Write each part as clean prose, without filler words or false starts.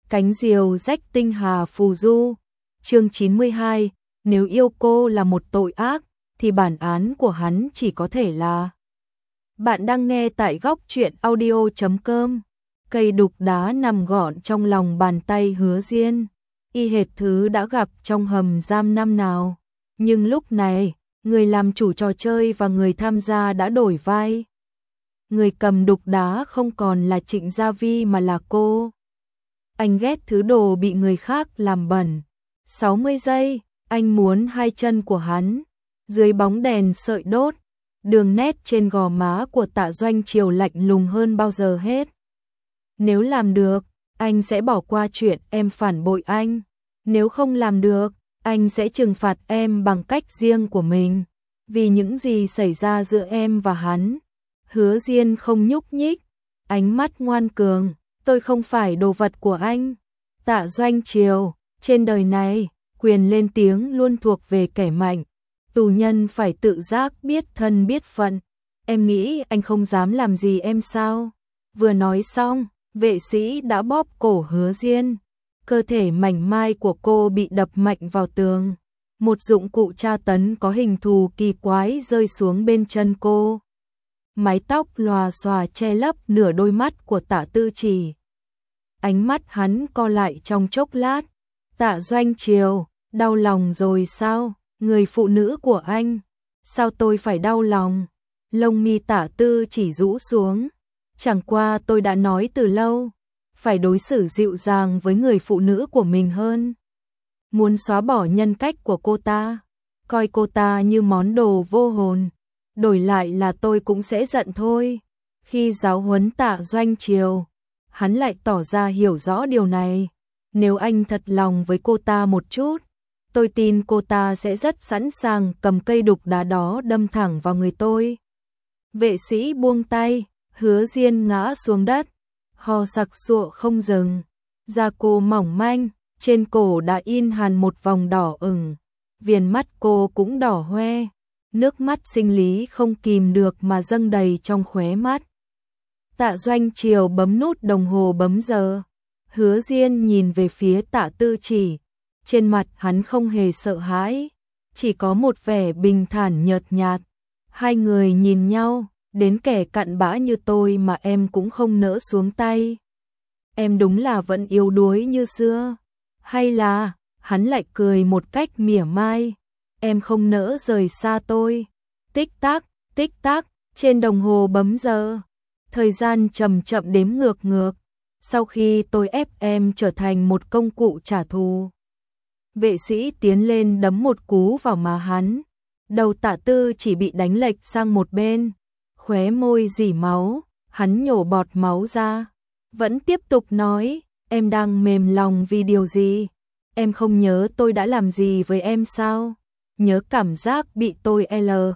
Cánh diều rách tinh hà phù du. Chương 92, nếu yêu cô là một tội ác, thì bản án của hắn chỉ có thể là... Bạn đang nghe tại góc truyện audio.com. Cây đục đá nằm gọn trong lòng bàn tay Hứa Diên, y hệt thứ đã gặp trong hầm giam năm nào. Nhưng lúc này, người làm chủ trò chơi và người tham gia đã đổi vai. Người cầm đục đá không còn là Trịnh Gia Vi mà là cô. Anh ghét thứ đồ bị người khác làm bẩn. 60 giây, anh muốn hai chân của hắn. Dưới bóng đèn sợi đốt, đường nét trên gò má của Tạ Doanh Triều lạnh lùng hơn bao giờ hết. Nếu làm được, anh sẽ bỏ qua chuyện em phản bội anh. Nếu không làm được, anh sẽ trừng phạt em bằng cách riêng của mình. Vì những gì xảy ra giữa em và hắn. Hứa Diên không nhúc nhích, ánh mắt ngoan cường. Tôi không phải đồ vật của anh. Tạ Doanh Triều, trên đời này, quyền lên tiếng luôn thuộc về kẻ mạnh. Tù nhân phải tự giác biết thân biết phận. Em nghĩ anh không dám làm gì em sao? Vừa nói xong, vệ sĩ đã bóp cổ Hứa Diên. Cơ thể mảnh mai của cô bị đập mạnh vào tường. Một dụng cụ tra tấn có hình thù kỳ quái rơi xuống bên chân cô. Mái tóc lòa xòa che lấp nửa đôi mắt của Tạ Tư Chỉ. Ánh mắt hắn co lại trong chốc lát. Tạ Doanh Triều, đau lòng rồi sao? Người phụ nữ của anh. Sao tôi phải đau lòng? Lông mi Tạ Tư Chỉ rũ xuống. Chẳng qua tôi đã nói từ lâu, phải đối xử dịu dàng với người phụ nữ của mình hơn. Muốn xóa bỏ nhân cách của cô ta, coi cô ta như món đồ vô hồn. Đổi lại là tôi cũng sẽ giận thôi. Khi giáo huấn Tạ Doanh Triều, hắn lại tỏ ra hiểu rõ điều này. Nếu anh thật lòng với cô ta một chút, tôi tin cô ta sẽ rất sẵn sàng cầm cây đục đá đó đâm thẳng vào người tôi. Vệ sĩ buông tay, Hứa Diên ngã xuống đất, ho sặc sụa không dừng. Da cô mỏng manh, trên cổ đã in hằn một vòng đỏ ửng. Viền mắt cô cũng đỏ hoe, nước mắt sinh lý không kìm được mà dâng đầy trong khóe mắt. Tạ Doanh Triều bấm nút đồng hồ bấm giờ. Hứa Diên nhìn về phía Tạ Tư Chỉ. Trên mặt hắn không hề sợ hãi, chỉ có một vẻ bình thản nhợt nhạt. Hai người nhìn nhau, đến kẻ cặn bã như tôi mà em cũng không nỡ xuống tay. Em đúng là vẫn yếu đuối như xưa. Hay là, hắn lại cười một cách mỉa mai. Em không nỡ rời xa tôi. Tích tắc, trên đồng hồ bấm giờ. Thời gian chậm chậm đếm ngược. Sau khi tôi ép em trở thành một công cụ trả thù. Vệ sĩ tiến lên đấm một cú vào má hắn. Đầu Tạ Tư chỉ bị đánh lệch sang một bên. Khóe môi rỉ máu, hắn nhổ bọt máu ra. Vẫn tiếp tục nói, em đang mềm lòng vì điều gì? Em không nhớ tôi đã làm gì với em sao? Nhớ cảm giác bị tôi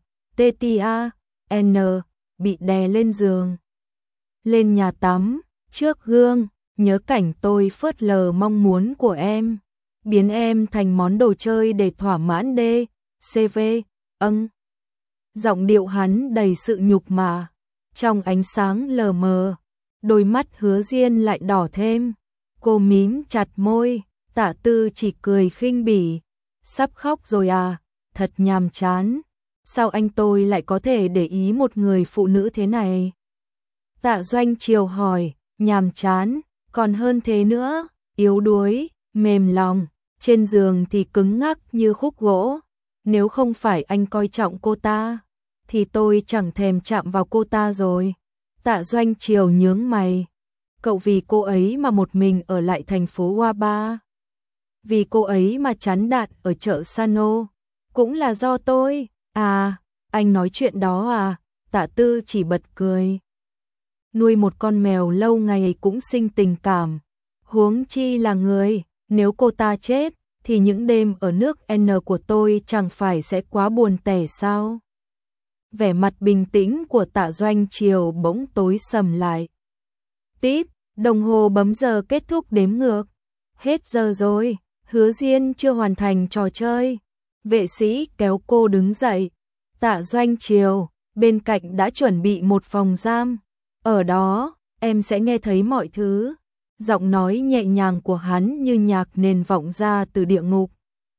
bị đè lên giường. Lên nhà tắm, trước gương, nhớ cảnh tôi phớt lờ mong muốn của em. Biến em thành món đồ chơi để thỏa mãn CV. Giọng điệu hắn đầy sự nhục mạ. Trong ánh sáng lờ mờ, đôi mắt Hứa Diên lại đỏ thêm. Cô mím chặt môi, Tạ Tư chỉ cười khinh bỉ. Sắp khóc rồi à, thật nhàm chán. Sao anh tôi lại có thể để ý một người phụ nữ thế này? Tạ Doanh Triều hỏi, nhàm chán, còn hơn thế nữa, yếu đuối, mềm lòng, trên giường thì cứng ngắc như khúc gỗ. Nếu không phải anh coi trọng cô ta, thì tôi chẳng thèm chạm vào cô ta rồi. Tạ Doanh Triều nhướng mày. Cậu vì cô ấy mà một mình ở lại thành phố Hoa Ba. Vì cô ấy mà chán đạn ở chợ Sano. Cũng là do tôi. À, anh nói chuyện đó à? Tạ Tư chỉ bật cười. Nuôi một con mèo lâu ngày cũng sinh tình cảm. Huống chi là người, nếu cô ta chết, thì những đêm ở nước N của tôi chẳng phải sẽ quá buồn tẻ sao? Vẻ mặt bình tĩnh của Tạ Doanh Triều bỗng tối sầm lại. Tít, đồng hồ bấm giờ kết thúc đếm ngược. Hết giờ rồi, Hứa Diên chưa hoàn thành trò chơi. Vệ sĩ kéo cô đứng dậy. Tạ Doanh Triều, bên cạnh đã chuẩn bị một phòng giam. Ở đó, em sẽ nghe thấy mọi thứ. Giọng nói nhẹ nhàng của hắn như nhạc nền vọng ra từ địa ngục.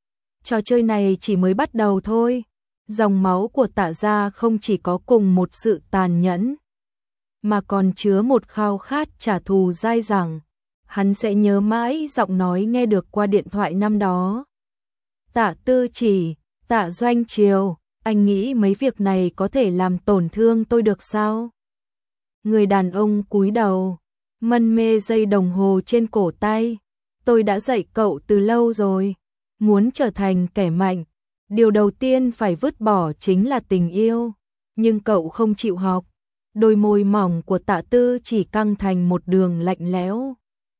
Trò chơi này chỉ mới bắt đầu thôi. Dòng máu của Tạ gia không chỉ có cùng một sự tàn nhẫn, mà còn chứa một khao khát trả thù dai dẳng. Hắn sẽ nhớ mãi giọng nói nghe được qua điện thoại năm đó. Tạ Tư Chỉ, Tạ Doanh Triều, anh nghĩ mấy việc này có thể làm tổn thương tôi được sao? Người đàn ông cúi đầu, mân mê dây đồng hồ trên cổ tay. Tôi đã dạy cậu từ lâu rồi, muốn trở thành kẻ mạnh, điều đầu tiên phải vứt bỏ chính là tình yêu, nhưng cậu không chịu học. Đôi môi mỏng của Tạ Tư Chỉ căng thành một đường lạnh lẽo.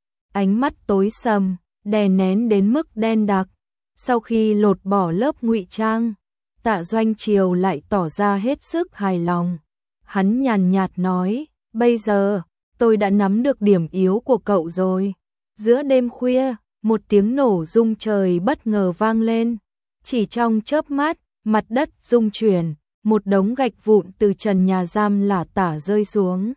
Ánh mắt tối sầm, đè nén đến mức đen đặc. Sau khi lột bỏ lớp ngụy trang, Tạ Doanh Triều lại tỏ ra hết sức hài lòng. Hắn nhàn nhạt nói, bây giờ, tôi đã nắm được điểm yếu của cậu rồi. Giữa đêm khuya, một tiếng nổ rung trời bất ngờ vang lên. Chỉ trong chớp mắt, mặt đất rung chuyển, một đống gạch vụn từ trần nhà giam lả tả rơi xuống.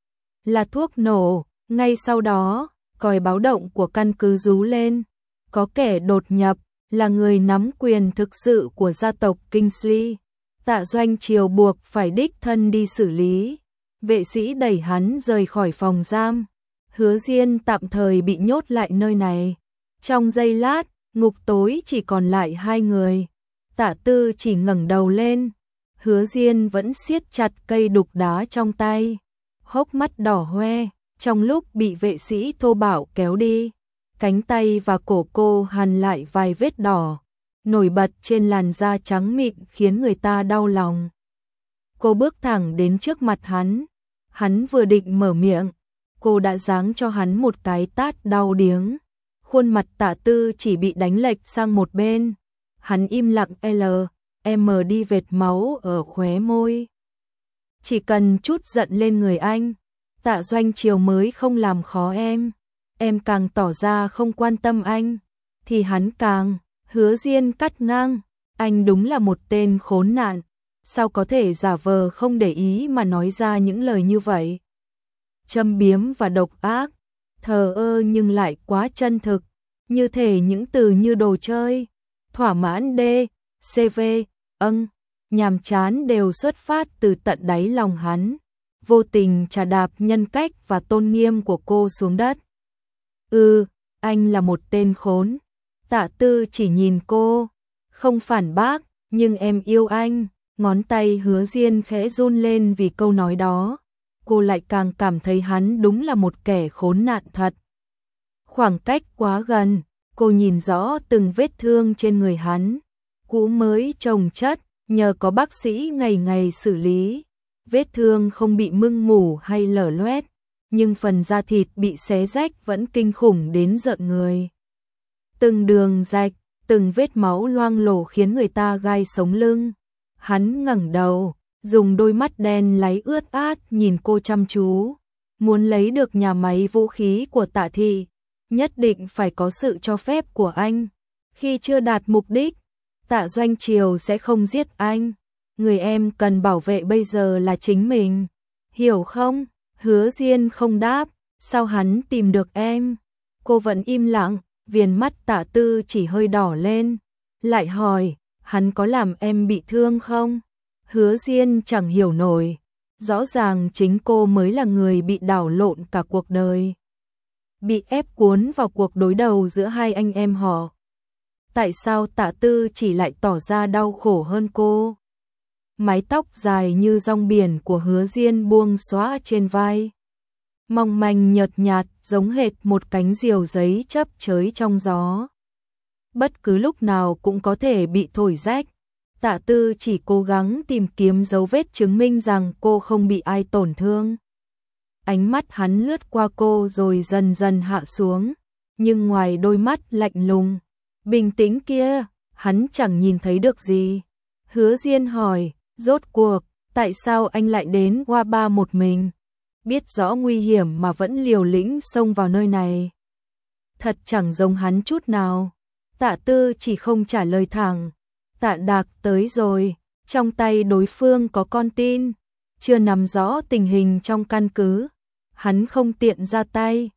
Là thuốc nổ, ngay sau đó, còi báo động của căn cứ rú lên. Có kẻ đột nhập, là người nắm quyền thực sự của gia tộc Kingsley. Tạ Doanh Triều buộc phải đích thân đi xử lý. Vệ sĩ đẩy hắn rời khỏi phòng giam. Hứa Diên tạm thời bị nhốt lại nơi này. Trong giây lát, ngục tối chỉ còn lại hai người. Tạ Tư chỉ ngẩng đầu lên. Hứa Diên vẫn siết chặt cây đục đá trong tay, hốc mắt đỏ hoe. Trong lúc bị vệ sĩ thô bạo kéo đi, cánh tay và cổ cô hằn lại vài vết đỏ, nổi bật trên làn da trắng mịn khiến người ta đau lòng. Cô bước thẳng đến trước mặt hắn vừa định mở miệng, cô đã giáng cho hắn một cái tát đau điếng. Khuôn mặt Tạ Tư chỉ bị đánh lệch sang một bên, hắn im lặng đi vệt máu ở khóe môi. Chỉ cần chút giận lên người anh, Tạ Doanh Triều mới không làm khó em càng tỏ ra không quan tâm anh, thì hắn càng. Hứa Diên cắt ngang, anh đúng là một tên khốn nạn, sao có thể giả vờ không để ý mà nói ra những lời như vậy. Châm biếm và độc ác, thờ ơ nhưng lại quá chân thực, như thể những từ như đồ chơi, thỏa mãn CV, nhàm chán đều xuất phát từ tận đáy lòng hắn, vô tình chà đạp nhân cách và tôn nghiêm của cô xuống đất. Anh là một tên khốn. Tạ Tư chỉ nhìn cô, không phản bác, nhưng em yêu anh. Ngón tay Hứa Diên khẽ run lên vì câu nói đó. Cô lại càng cảm thấy hắn đúng là một kẻ khốn nạn thật. Khoảng cách quá gần, cô nhìn rõ từng vết thương trên người hắn, cũ mới chồng chất, nhờ có bác sĩ ngày ngày xử lý. Vết thương không bị mưng mủ hay lở loét, nhưng phần da thịt bị xé rách vẫn kinh khủng đến rợn người. Từng đường rạch, từng vết máu loang lổ khiến người ta gai sống lưng. Hắn ngẩng đầu, dùng đôi mắt đen láy ướt át nhìn cô chăm chú. Muốn lấy được nhà máy vũ khí của Tạ thị, nhất định phải có sự cho phép của anh. Khi chưa đạt mục đích, Tạ Doanh Triều sẽ không giết anh. Người em cần bảo vệ bây giờ là chính mình, hiểu không? Hứa Diên không đáp, sao hắn tìm được em? Cô vẫn im lặng, viền mắt Tạ Tư chỉ hơi đỏ lên, lại hỏi, hắn có làm em bị thương không? Hứa Diên chẳng hiểu nổi, rõ ràng chính cô mới là người bị đảo lộn cả cuộc đời. Bị ép cuốn vào cuộc đối đầu giữa hai anh em họ. Tại sao Tạ Tư chỉ lại tỏ ra đau khổ hơn cô? Mái tóc dài như rong biển của Hứa Diên buông xõa trên vai, mong manh nhợt nhạt giống hệt một cánh diều giấy chớp chới trong gió. Bất cứ lúc nào cũng có thể bị thổi rách. Tạ Tư chỉ cố gắng tìm kiếm dấu vết chứng minh rằng cô không bị ai tổn thương. Ánh mắt hắn lướt qua cô rồi dần dần hạ xuống, nhưng ngoài đôi mắt lạnh lùng, bình tĩnh kia, hắn chẳng nhìn thấy được gì. Hứa Diên hỏi, rốt cuộc, tại sao anh lại đến Hoa Ba một mình? Biết rõ nguy hiểm mà vẫn liều lĩnh xông vào nơi này. Thật chẳng giống hắn chút nào. Tạ Tư chỉ không trả lời thẳng. Tạ Đạc tới rồi, trong tay đối phương có con tin, chưa nắm rõ tình hình trong căn cứ, hắn không tiện ra tay.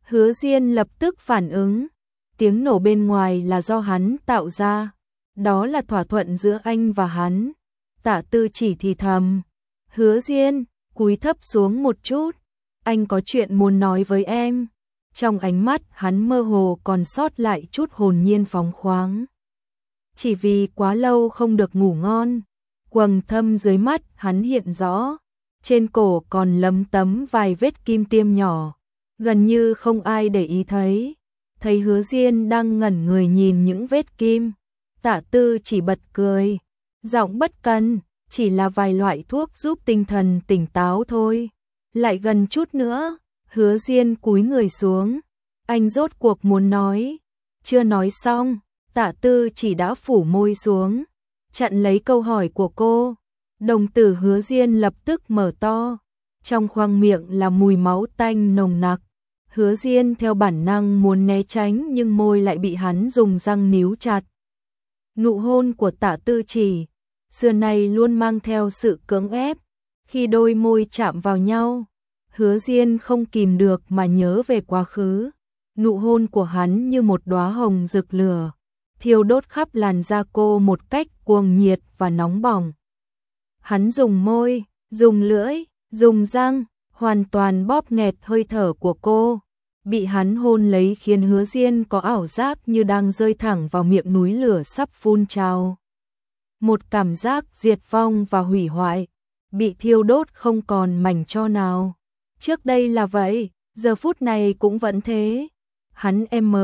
Hứa Diên lập tức phản ứng, tiếng nổ bên ngoài là do hắn tạo ra, đó là thỏa thuận giữa anh và hắn. Tạ Tư Chỉ thì thầm, Hứa Diên, cúi thấp xuống một chút, anh có chuyện muốn nói với em. Trong ánh mắt hắn mơ hồ còn sót lại chút hồn nhiên phóng khoáng. Chỉ vì quá lâu không được ngủ ngon, quầng thâm dưới mắt hắn hiện rõ, trên cổ còn lấm tấm vài vết kim tiêm nhỏ, gần như không ai để ý thấy. Thấy Hứa Diên đang ngẩn người nhìn những vết kim, Tạ Tư chỉ bật cười, giọng bất cần, chỉ là vài loại thuốc giúp tinh thần tỉnh táo thôi. Lại gần chút nữa, Hứa Diên cúi người xuống, anh rốt cuộc muốn nói. Chưa nói xong, Tạ Tư chỉ đã phủ môi xuống, chặn lấy câu hỏi của cô. Đồng tử Hứa Diên lập tức mở to, trong khoang miệng là mùi máu tanh nồng nặc. Hứa Diên theo bản năng muốn né tránh nhưng môi lại bị hắn dùng răng níu chặt. Nụ hôn của Tạ Tư Chỉ xưa nay luôn mang theo sự cưỡng ép. Khi đôi môi chạm vào nhau, Hứa Diên không kìm được mà nhớ về quá khứ. Nụ hôn của hắn như một đóa hồng rực lửa, thiêu đốt khắp làn da cô một cách cuồng nhiệt và nóng bỏng. Hắn dùng môi, dùng lưỡi, dùng răng, hoàn toàn bóp nghẹt hơi thở của cô. Bị hắn hôn lấy khiến Hứa Diên có ảo giác như đang rơi thẳng vào miệng núi lửa sắp phun trào. Một cảm giác diệt vong và hủy hoại, bị thiêu đốt không còn mảnh tro nào. Trước đây là vậy, giờ phút này cũng vẫn thế. Hắn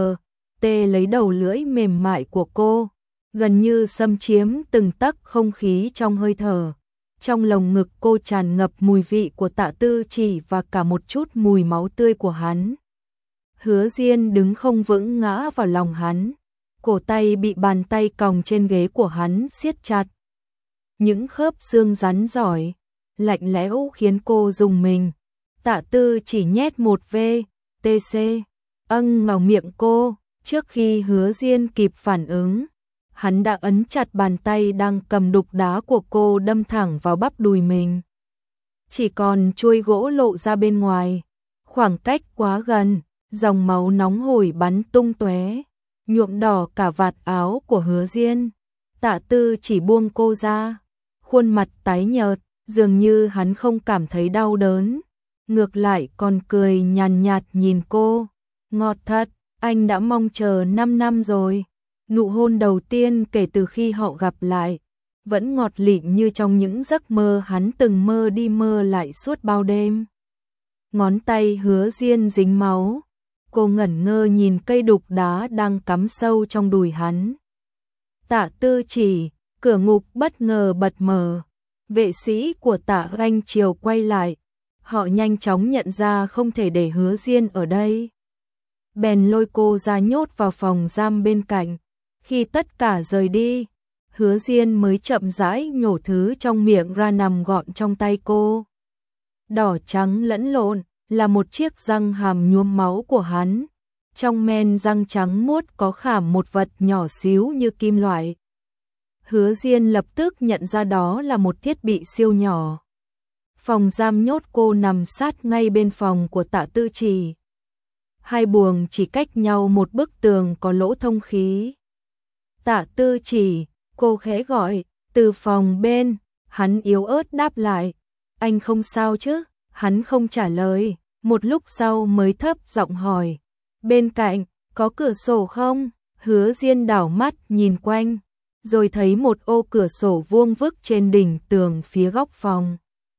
lấy đầu lưỡi mềm mại của cô, gần như xâm chiếm từng tấc không khí trong hơi thở. Trong lồng ngực cô tràn ngập mùi vị của Tạ Tư Chỉ và cả một chút mùi máu tươi của hắn. Hứa Diên đứng không vững ngã vào lòng hắn, cổ tay bị bàn tay còng trên ghế của hắn siết chặt. Những khớp xương rắn giỏi, lạnh lẽo khiến cô rùng mình. Tạ Tư Chỉ nhét một VTC vào miệng cô, trước khi Hứa Diên kịp phản ứng, hắn đã ấn chặt bàn tay đang cầm đục đá của cô đâm thẳng vào bắp đùi mình. Chỉ còn chuôi gỗ lộ ra bên ngoài, khoảng cách quá gần, dòng máu nóng hổi bắn tung tóe, nhuộm đỏ cả vạt áo của Hứa Diên. Tạ Tư Chỉ buông cô ra, khuôn mặt tái nhợt, dường như hắn không cảm thấy đau đớn, ngược lại còn cười nhàn nhạt nhìn cô. Ngọt thật, anh đã mong chờ 5 năm rồi. Nụ hôn đầu tiên kể từ khi họ gặp lại, vẫn ngọt lịm như trong những giấc mơ hắn từng mơ đi mơ lại suốt bao đêm. Ngón tay Hứa Diên dính máu, cô ngẩn ngơ nhìn cây đục đá đang cắm sâu trong đùi hắn. Tạ Tư Chỉ, cửa ngục bất ngờ bật mở. Vệ sĩ của Tạ Anh Triều quay lại, họ nhanh chóng nhận ra không thể để Hứa Diên ở đây. Bèn lôi cô ra nhốt vào phòng giam bên cạnh. Khi tất cả rời đi, Hứa Diên mới chậm rãi nhổ thứ trong miệng ra nằm gọn trong tay cô. Đỏ trắng lẫn lộn là một chiếc răng hàm nhuốm máu của hắn. Trong men răng trắng muốt có khảm một vật nhỏ xíu như kim loại. Hứa Diên lập tức nhận ra đó là một thiết bị siêu nhỏ. Phòng giam nhốt cô nằm sát ngay bên phòng của Tạ Tư Chỉ. Hai buồng chỉ cách nhau một bức tường có lỗ thông khí. Tạ Tư Chỉ, cô khẽ gọi, từ phòng bên, hắn yếu ớt đáp lại. Anh không sao chứ? Hắn không trả lời, một lúc sau mới thấp giọng hỏi. Bên cạnh, có cửa sổ không? Hứa Diên đảo mắt nhìn quanh, rồi thấy một ô cửa sổ vuông vức trên đỉnh tường phía góc phòng.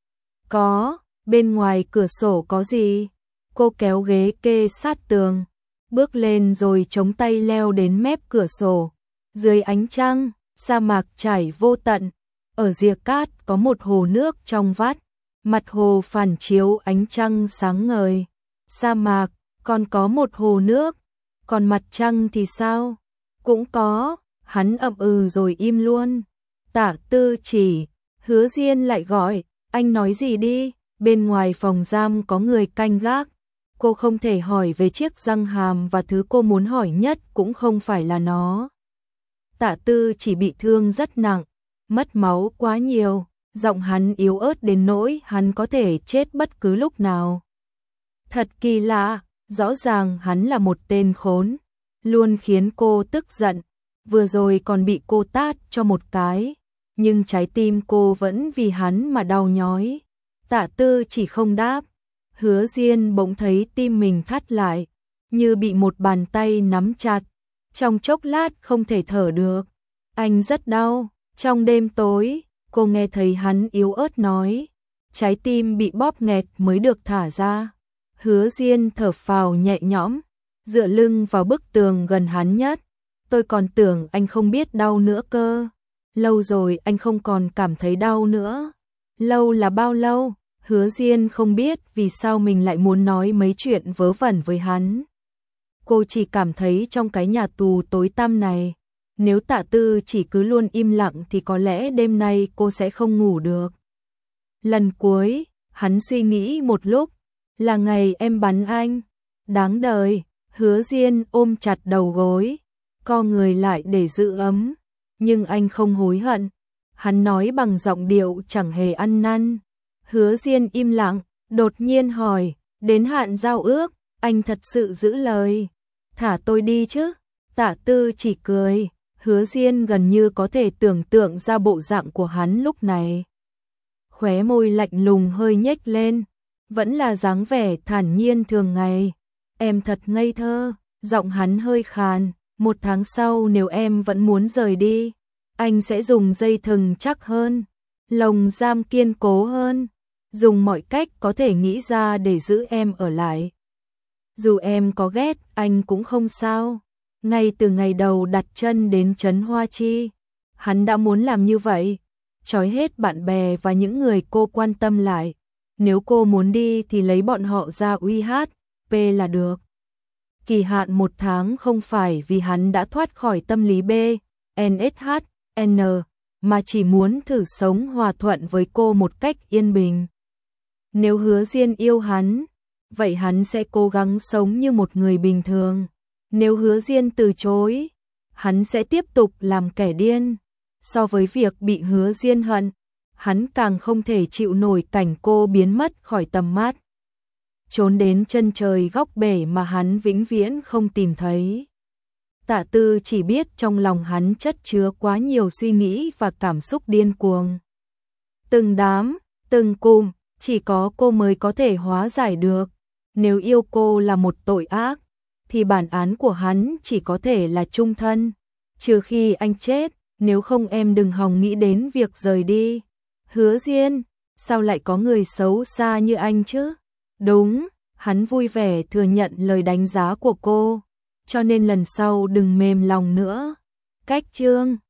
Có, bên ngoài cửa sổ có gì? Cô kéo ghế kê sát tường, bước lên rồi chống tay leo đến mép cửa sổ. Dưới ánh trăng, sa mạc trải vô tận, ở rìa cát có một hồ nước trong vắt, mặt hồ phản chiếu ánh trăng sáng ngời. Sa mạc, còn có một hồ nước, còn mặt trăng thì sao? Cũng có, hắn ậm ừ rồi im luôn. Tạ Tư Chỉ, Hứa Diên lại gọi, anh nói gì đi, bên ngoài phòng giam có người canh gác. Cô không thể hỏi về chiếc răng hàm và thứ cô muốn hỏi nhất cũng không phải là nó. Tạ Tư Chỉ bị thương rất nặng, mất máu quá nhiều, giọng hắn yếu ớt đến nỗi hắn có thể chết bất cứ lúc nào. Thật kỳ lạ, Rõ ràng hắn là một tên khốn, luôn khiến cô tức giận, vừa rồi còn bị cô tát cho một cái, nhưng trái tim cô vẫn vì hắn mà đau nhói. Tạ Tư chỉ không đáp, Hứa Diên bỗng thấy tim mình thắt lại, như bị một bàn tay nắm chặt, trong chốc lát không thể thở được. Anh rất đau. Trong đêm tối, cô nghe thấy hắn yếu ớt nói, trái tim bị bóp nghẹt mới được thả ra. Hứa Diên thở phào nhẹ nhõm, dựa lưng vào bức tường gần hắn nhất. Tôi còn tưởng anh không biết đau nữa cơ. Lâu rồi anh không còn cảm thấy đau nữa. Lâu là bao lâu? Hứa Diên không biết vì sao mình lại muốn nói mấy chuyện vớ vẩn với hắn. Cô chỉ cảm thấy trong cái nhà tù tối tăm này, nếu Tạ Tư chỉ cứ luôn im lặng thì có lẽ đêm nay cô sẽ không ngủ được. Lần cuối, hắn suy nghĩ một lúc, là ngày em bắn anh. Đáng đời. Hứa Diên ôm chặt đầu gối, co người lại để giữ ấm. Nhưng anh không hối hận. Hắn nói bằng giọng điệu chẳng hề ăn năn. Hứa Diên im lặng, đột nhiên hỏi, đến hạn giao ước, anh thật sự giữ lời. Thả tôi đi chứ? Tạ Tư chỉ cười. Hứa Diên gần như có thể tưởng tượng ra bộ dạng của hắn lúc này. Khóe môi lạnh lùng hơi nhếch lên, vẫn là dáng vẻ thản nhiên thường ngày. Em thật ngây thơ. Giọng hắn hơi khàn. 1 tháng sau nếu em vẫn muốn rời đi, anh sẽ dùng dây thừng chắc hơn, lồng giam kiên cố hơn, dùng mọi cách có thể nghĩ ra để giữ em ở lại. Dù em có ghét anh cũng không sao. Ngay từ ngày đầu đặt chân đến trấn Hoa Chi, hắn đã muốn làm như vậy, trói hết bạn bè và những người cô quan tâm lại. Nếu cô muốn đi thì lấy bọn họ ra UHP là được. Kỳ hạn 1 tháng không phải vì hắn đã thoát khỏi tâm lý BNSHN, mà chỉ muốn thử sống hòa thuận với cô một cách yên bình. Nếu Hứa Diên yêu hắn, vậy hắn sẽ cố gắng sống như một người bình thường. Nếu Hứa Diên từ chối, hắn sẽ tiếp tục làm kẻ điên. So với việc bị Hứa Diên hận, hắn càng không thể chịu nổi cảnh cô biến mất khỏi tầm mắt, trốn đến chân trời góc bể mà hắn vĩnh viễn không tìm thấy. Tạ Tư chỉ biết trong lòng hắn chất chứa quá nhiều suy nghĩ và cảm xúc điên cuồng. Từng đám, từng cụm, chỉ có cô mới có thể hóa giải được. Nếu yêu cô là một tội ác, thì bản án của hắn chỉ có thể là chung thân, trừ khi anh chết, nếu không em đừng hòng nghĩ đến việc rời đi. Hứa Diên, sao lại có người xấu xa như anh chứ? Đúng, hắn vui vẻ thừa nhận lời đánh giá của cô, cho nên lần sau đừng mềm lòng nữa. Cách chương